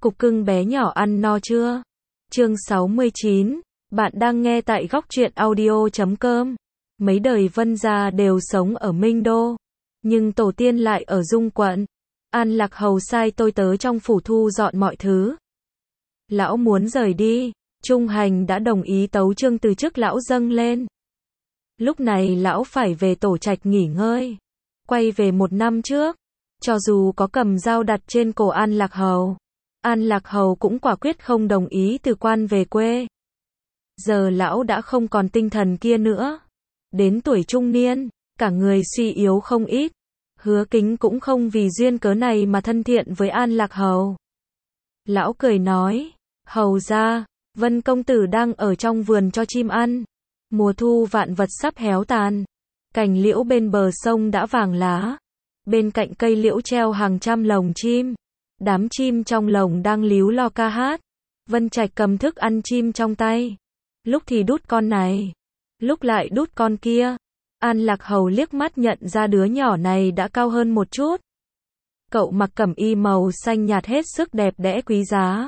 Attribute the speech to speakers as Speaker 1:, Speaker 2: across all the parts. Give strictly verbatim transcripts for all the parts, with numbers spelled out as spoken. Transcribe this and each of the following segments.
Speaker 1: Cục cưng bé nhỏ ăn no chưa? Chương sáu mươi chín, bạn đang nghe tại góc truyện audio chấm com. Mấy đời Vân gia đều sống ở Minh Đô, nhưng tổ tiên lại ở Dung quận. An Lạc Hầu sai tôi tớ trong phủ thu dọn mọi thứ. Lão muốn rời đi, Trung Hành đã đồng ý tấu chương từ chức lão dâng lên. Lúc này lão phải về tổ trạch nghỉ ngơi. Quay về một năm trước, cho dù có cầm dao đặt trên cổ An Lạc Hầu, An Lạc Hầu cũng quả quyết không đồng ý từ quan về quê. Giờ lão đã không còn tinh thần kia nữa. Đến tuổi trung niên, cả người suy yếu không ít. Hứa Kính cũng không vì duyên cớ này mà thân thiện với An Lạc Hầu. Lão cười nói, hầu ra, Vân công tử đang ở trong vườn cho chim ăn. Mùa thu vạn vật sắp héo tàn. Cành liễu bên bờ sông đã vàng lá. Bên cạnh cây liễu treo hàng trăm lồng chim. Đám chim trong lồng đang líu lo ca hát. Vân Trạch cầm thức ăn chim trong tay. Lúc thì đút con này, lúc lại đút con kia. An Lạc Hầu liếc mắt nhận ra đứa nhỏ này đã cao hơn một chút. Cậu mặc cẩm y màu xanh nhạt hết sức đẹp đẽ quý giá.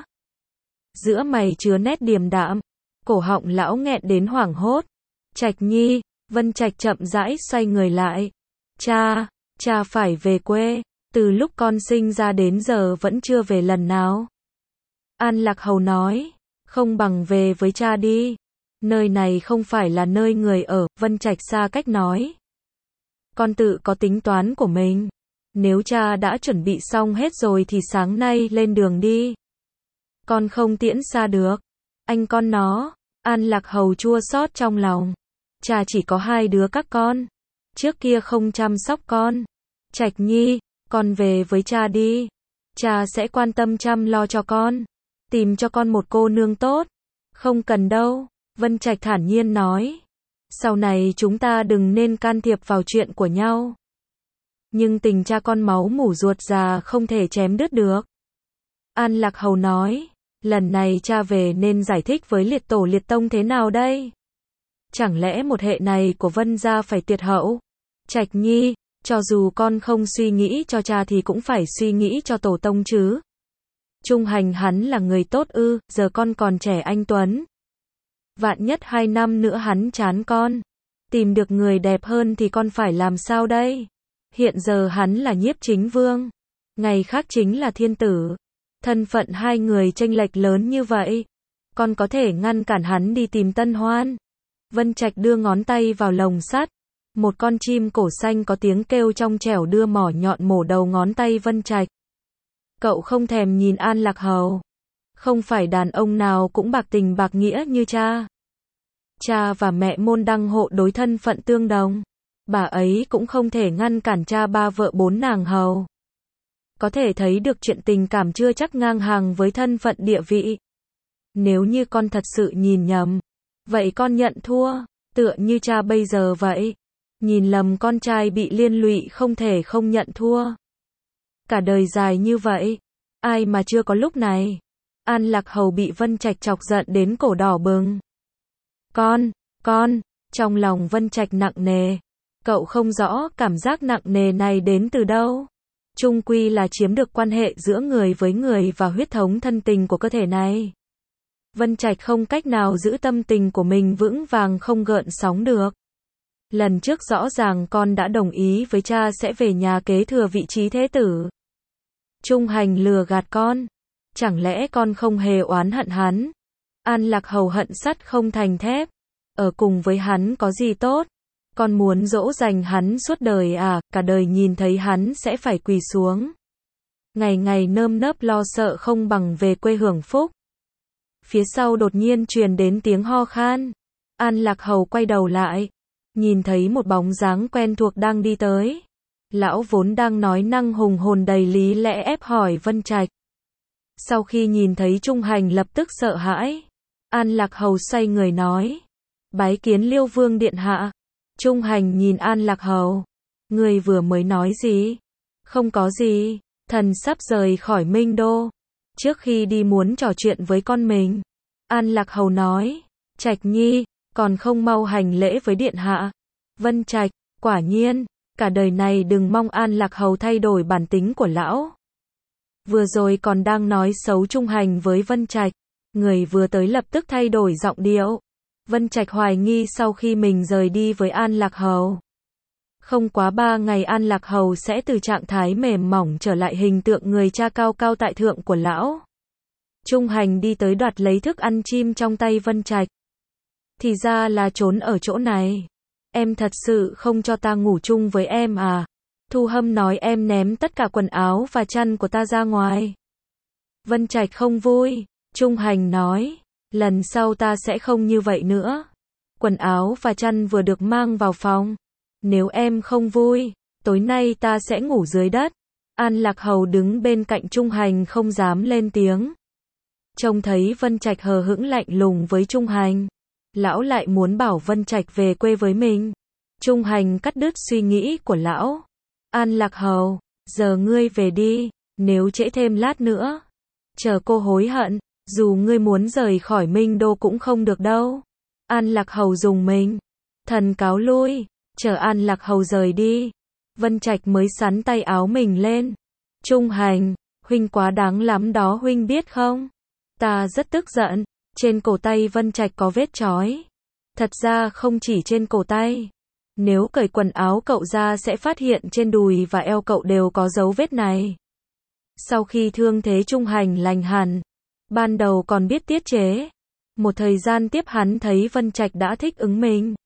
Speaker 1: Giữa mày chứa nét điềm đạm, cổ họng lão nghẹn đến hoảng hốt. Trạch nhi, Vân Trạch chậm rãi xoay người lại. Cha, cha phải về quê, từ lúc con sinh ra đến giờ vẫn chưa về lần nào. An Lạc Hầu nói, không bằng về với cha đi. Nơi này không phải là nơi người ở, Vân Trạch xa cách nói. Con tự có tính toán của mình. Nếu cha đã chuẩn bị xong hết rồi thì sáng nay lên đường đi. Con không tiễn xa được. Anh con nó, An Lạc Hầu chua xót trong lòng. Cha chỉ có hai đứa các con. Trước kia không chăm sóc con. Trạch nhi, con về với cha đi. Cha sẽ quan tâm chăm lo cho con. Tìm cho con một cô nương tốt. Không cần đâu, Vân Trạch thản nhiên nói. Sau này chúng ta đừng nên can thiệp vào chuyện của nhau. Nhưng tình cha con máu mủ ruột già không thể chém đứt được. An Lạc Hầu nói, lần này cha về nên giải thích với liệt tổ liệt tông thế nào đây? Chẳng lẽ một hệ này của Vân gia phải tuyệt hậu? Trạch nhi, cho dù con không suy nghĩ cho cha thì cũng phải suy nghĩ cho tổ tông chứ. Trung Hành hắn là người tốt ư, giờ con còn trẻ anh tuấn. Vạn nhất hai năm nữa hắn chán con, tìm được người đẹp hơn thì con phải làm sao đây? Hiện giờ hắn là nhiếp chính vương, ngày khác chính là thiên tử. Thân phận hai người chênh lệch lớn như vậy, con có thể ngăn cản hắn đi tìm Tân Hoan. Vân Trạch đưa ngón tay vào lồng sắt. Một con chim cổ xanh có tiếng kêu trong trẻo đưa mỏ nhọn mổ đầu ngón tay Vân Trạch. Cậu không thèm nhìn An Lạc Hầu. Không phải đàn ông nào cũng bạc tình bạc nghĩa như cha. Cha và mẹ môn đăng hộ đối thân phận tương đồng. Bà ấy cũng không thể ngăn cản cha ba vợ bốn nàng hầu. Có thể thấy được chuyện tình cảm chưa chắc ngang hàng với thân phận địa vị. Nếu như con thật sự nhìn nhầm, vậy con nhận thua, tựa như cha bây giờ vậy. Nhìn lầm con trai bị liên lụy không thể không nhận thua. Cả đời dài như vậy, ai mà chưa có lúc này. An Lạc Hầu bị Vân Trạch chọc giận đến cổ đỏ bừng. Con, con, trong lòng Vân Trạch nặng nề. Cậu không rõ cảm giác nặng nề này đến từ đâu. Chung quy là chiếm được quan hệ giữa người với người và huyết thống thân tình của cơ thể này. Vân Trạch không cách nào giữ tâm tình của mình vững vàng không gợn sóng được. Lần trước rõ ràng con đã đồng ý với cha sẽ về nhà kế thừa vị trí thế tử. Trung Hành lừa gạt con. Chẳng lẽ con không hề oán hận hắn? An Lạc Hầu hận sắt không thành thép. Ở cùng với hắn có gì tốt? Con muốn dỗ dành hắn suốt đời à? Cả đời nhìn thấy hắn sẽ phải quỳ xuống. Ngày ngày nơm nớp lo sợ không bằng về quê hưởng phúc. Phía sau đột nhiên truyền đến tiếng ho khan. An Lạc Hầu quay đầu lại, nhìn thấy một bóng dáng quen thuộc đang đi tới. Lão vốn đang nói năng hùng hồn đầy lý lẽ ép hỏi Vân Trạch. Sau khi nhìn thấy Trung Hành lập tức sợ hãi. An Lạc Hầu xoay người nói, bái kiến Liêu Vương điện hạ. Trung Hành nhìn An Lạc Hầu, người vừa mới nói gì? Không có gì, thần sắp rời khỏi Minh Đô. Trước khi đi muốn trò chuyện với con mình. An Lạc Hầu nói, Trạch nhi, còn không mau hành lễ với điện hạ. Vân Trạch, quả nhiên, cả đời này đừng mong An Lạc Hầu thay đổi bản tính của lão. Vừa rồi còn đang nói xấu Trung Hành với Vân Trạch, người vừa tới lập tức thay đổi giọng điệu. Vân Trạch hoài nghi sau khi mình rời đi với An Lạc Hầu. Không quá ba ngày An Lạc Hầu sẽ từ trạng thái mềm mỏng trở lại hình tượng người cha cao cao tại thượng của lão. Trung Hành đi tới đoạt lấy thức ăn chim trong tay Vân Trạch. Thì ra là trốn ở chỗ này. Em thật sự không cho ta ngủ chung với em à? Thu Hâm nói em ném tất cả quần áo và chăn của ta ra ngoài. Vân Trạch không vui. Trung Hành nói, lần sau ta sẽ không như vậy nữa. Quần áo và chăn vừa được mang vào phòng. Nếu em không vui, tối nay ta sẽ ngủ dưới đất. An Lạc Hầu đứng bên cạnh Trung Hành không dám lên tiếng. Trông thấy Vân Trạch hờ hững lạnh lùng với Trung Hành. Lão lại muốn bảo Vân Trạch về quê với mình. Trung Hành cắt đứt suy nghĩ của lão. An Lạc Hầu, giờ ngươi về đi, nếu trễ thêm lát nữa, chờ cô hối hận, dù ngươi muốn rời khỏi Minh Đô cũng không được đâu. An Lạc Hầu dùng mình, thần cáo lui, chờ An Lạc Hầu rời đi. Vân Trạch mới sắn tay áo mình lên. Trung Hành, huynh quá đáng lắm đó huynh biết không? Ta rất tức giận. Trên cổ tay Vân Trạch có vết chói. Thật ra không chỉ trên cổ tay. Nếu cởi quần áo cậu ra sẽ phát hiện trên đùi và eo cậu đều có dấu vết này. Sau khi thương thế Trung Hành lành hẳn, ban đầu còn biết tiết chế. Một thời gian tiếp hắn thấy Vân Trạch đã thích ứng mình.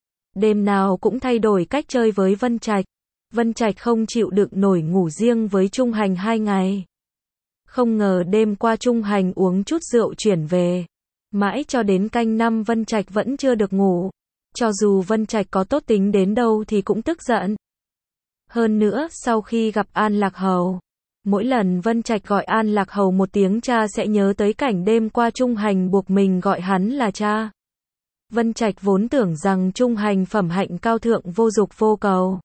Speaker 1: Đêm nào cũng thay đổi cách chơi với Vân Trạch. Vân Trạch không chịu đựng nổi ngủ riêng với Trung Hành hai ngày. Không ngờ đêm qua Trung Hành uống chút rượu chuyển về. Mãi cho đến canh năm Vân Trạch vẫn chưa được ngủ. Cho dù Vân Trạch có tốt tính đến đâu thì cũng tức giận. Hơn nữa, sau khi gặp An Lạc Hầu, mỗi lần Vân Trạch gọi An Lạc Hầu một tiếng cha sẽ nhớ tới cảnh đêm qua Trung Hành buộc mình gọi hắn là cha. Vân Trạch vốn tưởng rằng Trung Hành phẩm hạnh cao thượng vô dục vô cầu.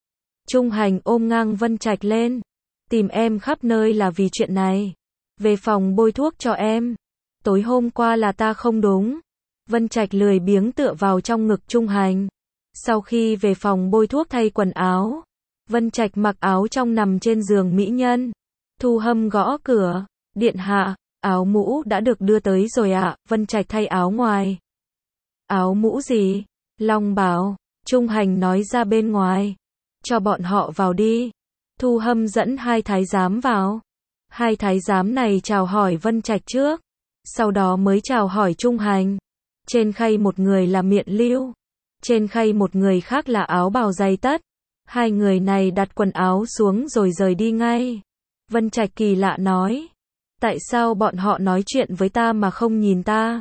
Speaker 1: Trung Hành ôm ngang Vân Trạch lên. Tìm em khắp nơi là vì chuyện này. Về phòng bôi thuốc cho em. Tối hôm qua là ta không đúng. Vân Trạch lười biếng tựa vào trong ngực Trung Hành. Sau khi về phòng bôi thuốc thay quần áo, Vân Trạch mặc áo trong nằm trên giường mỹ nhân. Thu Hâm gõ cửa. Điện hạ, áo mũ đã được đưa tới rồi ạ. À? Vân Trạch thay áo ngoài. Áo mũ gì? Long bảo. Trung Hành nói ra bên ngoài. Cho bọn họ vào đi. Thu Hâm dẫn hai thái giám vào. Hai thái giám này chào hỏi Vân Trạch trước. Sau đó mới chào hỏi Trung Hành. Trên khay một người là Miện Lưu. Trên khay một người khác là Áo Bào Dày Tất. Hai người này đặt quần áo xuống rồi rời đi ngay. Vân Trạch kỳ lạ nói. Tại sao bọn họ nói chuyện với ta mà không nhìn ta?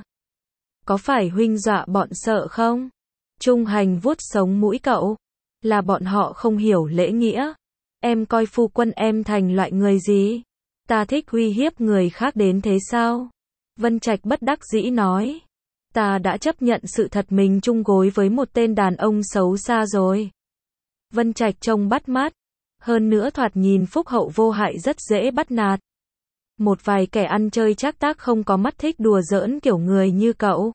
Speaker 1: Có phải huynh dọa bọn sợ không? Trung Hành vuốt sống mũi cậu. Là bọn họ không hiểu lễ nghĩa. Em coi phu quân em thành loại người gì? Ta thích uy hiếp người khác đến thế sao? Vân Trạch bất đắc dĩ nói. Ta đã chấp nhận sự thật mình chung gối với một tên đàn ông xấu xa rồi. Vân Trạch trông bắt mắt. Hơn nữa thoạt nhìn phúc hậu vô hại rất dễ bắt nạt. Một vài kẻ ăn chơi trác tác không có mắt thích đùa giỡn kiểu người như cậu.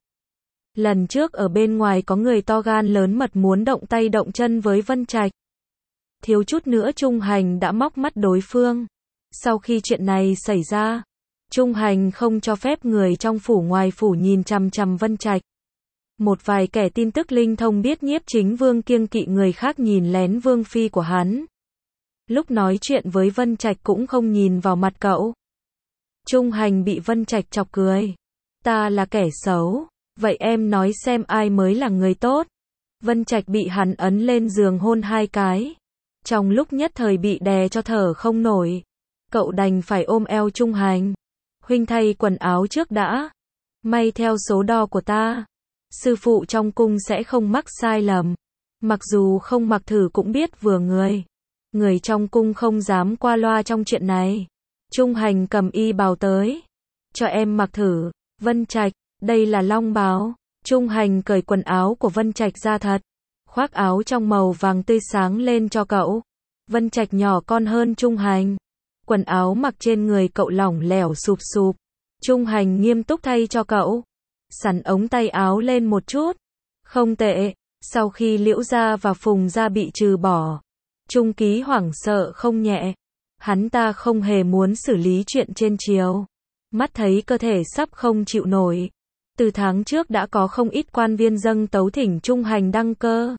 Speaker 1: Lần trước ở bên ngoài có người to gan lớn mật muốn động tay động chân với Vân Trạch. Thiếu chút nữa Trung Hành đã móc mắt đối phương. Sau khi chuyện này xảy ra, Trung Hành không cho phép người trong phủ ngoài phủ nhìn chằm chằm Vân Trạch. Một vài kẻ tin tức linh thông biết Nhiếp Chính Vương kiêng kỵ người khác nhìn lén vương phi của hắn. Lúc nói chuyện với Vân Trạch cũng không nhìn vào mặt cậu. Trung Hành bị Vân Trạch chọc cười. Ta là kẻ xấu, vậy em nói xem ai mới là người tốt. Vân Trạch bị hắn ấn lên giường hôn hai cái. Trong lúc nhất thời bị đè cho thở không nổi. Cậu đành phải ôm eo Trung Hành. Huynh thay quần áo trước đã. May theo số đo của ta. Sư phụ trong cung sẽ không mắc sai lầm. Mặc dù không mặc thử cũng biết vừa người. Người trong cung không dám qua loa trong chuyện này. Trung Hành cầm y bào tới. Cho em mặc thử. Vân Trạch, đây là long bào. Trung Hành cởi quần áo của Vân Trạch ra thật. Khoác áo trong màu vàng tươi sáng lên cho cậu. Vân Trạch nhỏ con hơn Trung Hành. Quần áo mặc trên người cậu lỏng lẻo sụp sụp. Trung Hành nghiêm túc thay cho cậu. Sắn ống tay áo lên một chút. Không tệ. Sau khi Liễu Gia và Phùng Gia bị trừ bỏ, Trung Ký hoảng sợ không nhẹ. Hắn ta không hề muốn xử lý chuyện trên triều. Mắt thấy cơ thể sắp không chịu nổi. Từ tháng trước đã có không ít quan viên dâng tấu thỉnh Trung Hành đăng cơ.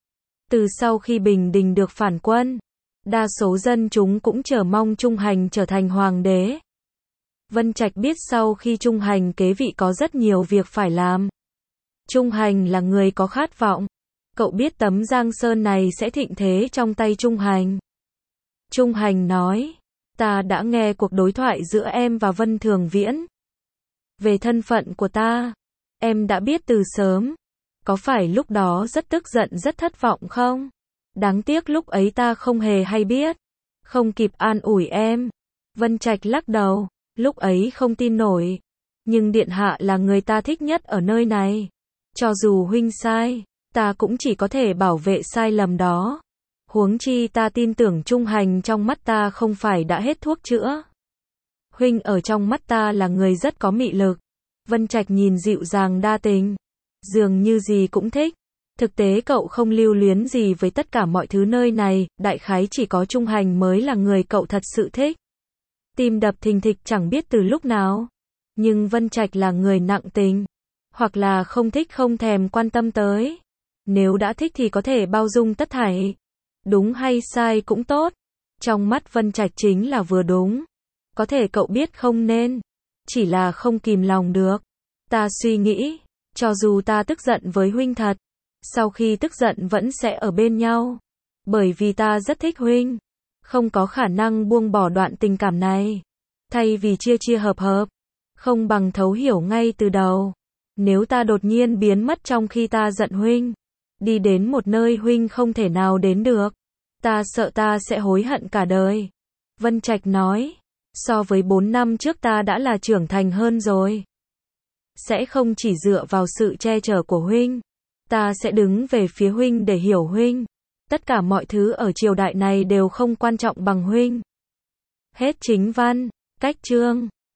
Speaker 1: Từ sau khi Bình Định được phản quân, đa số dân chúng cũng chờ mong Trung Hành trở thành hoàng đế. Vân Trạch biết sau khi Trung Hành kế vị có rất nhiều việc phải làm. Trung Hành là người có khát vọng. Cậu biết tấm Giang Sơn này sẽ thịnh thế trong tay Trung Hành. Trung Hành nói, ta đã nghe cuộc đối thoại giữa em và Vân Thường Viễn. Về thân phận của ta, em đã biết từ sớm. Có phải lúc đó rất tức giận rất thất vọng không? Đáng tiếc lúc ấy ta không hề hay biết. Không kịp an ủi em. Vân Trạch lắc đầu, lúc ấy không tin nổi. Nhưng điện hạ là người ta thích nhất ở nơi này. Cho dù huynh sai, ta cũng chỉ có thể bảo vệ sai lầm đó. Huống chi ta tin tưởng Trung Hành trong mắt ta không phải đã hết thuốc chữa. Huynh ở trong mắt ta là người rất có mị lực. Vân Trạch nhìn dịu dàng đa tình. Dường như gì cũng thích. Thực tế cậu không lưu luyến gì với tất cả mọi thứ nơi này, đại khái chỉ có Trung Hành mới là người cậu thật sự thích. Tim đập thình thịch chẳng biết từ lúc nào. Nhưng Vân Trạch là người nặng tình. Hoặc là không thích không thèm quan tâm tới. Nếu đã thích thì có thể bao dung tất thảy. Đúng hay sai cũng tốt. Trong mắt Vân Trạch chính là vừa đúng. Có thể cậu biết không nên. Chỉ là không kìm lòng được. Ta suy nghĩ, cho dù ta tức giận với huynh thật, sau khi tức giận vẫn sẽ ở bên nhau. Bởi vì ta rất thích huynh. Không có khả năng buông bỏ đoạn tình cảm này. Thay vì chia chia hợp hợp, không bằng thấu hiểu ngay từ đầu. Nếu ta đột nhiên biến mất trong khi ta giận huynh, đi đến một nơi huynh không thể nào đến được, ta sợ ta sẽ hối hận cả đời. Vân Trạch nói, so với bốn năm trước ta đã là trưởng thành hơn rồi. Sẽ không chỉ dựa vào sự che chở của huynh. Ta sẽ đứng về phía huynh để hiểu huynh. Tất cả mọi thứ ở triều đại này đều không quan trọng bằng huynh. Hết chính văn. Cách chương.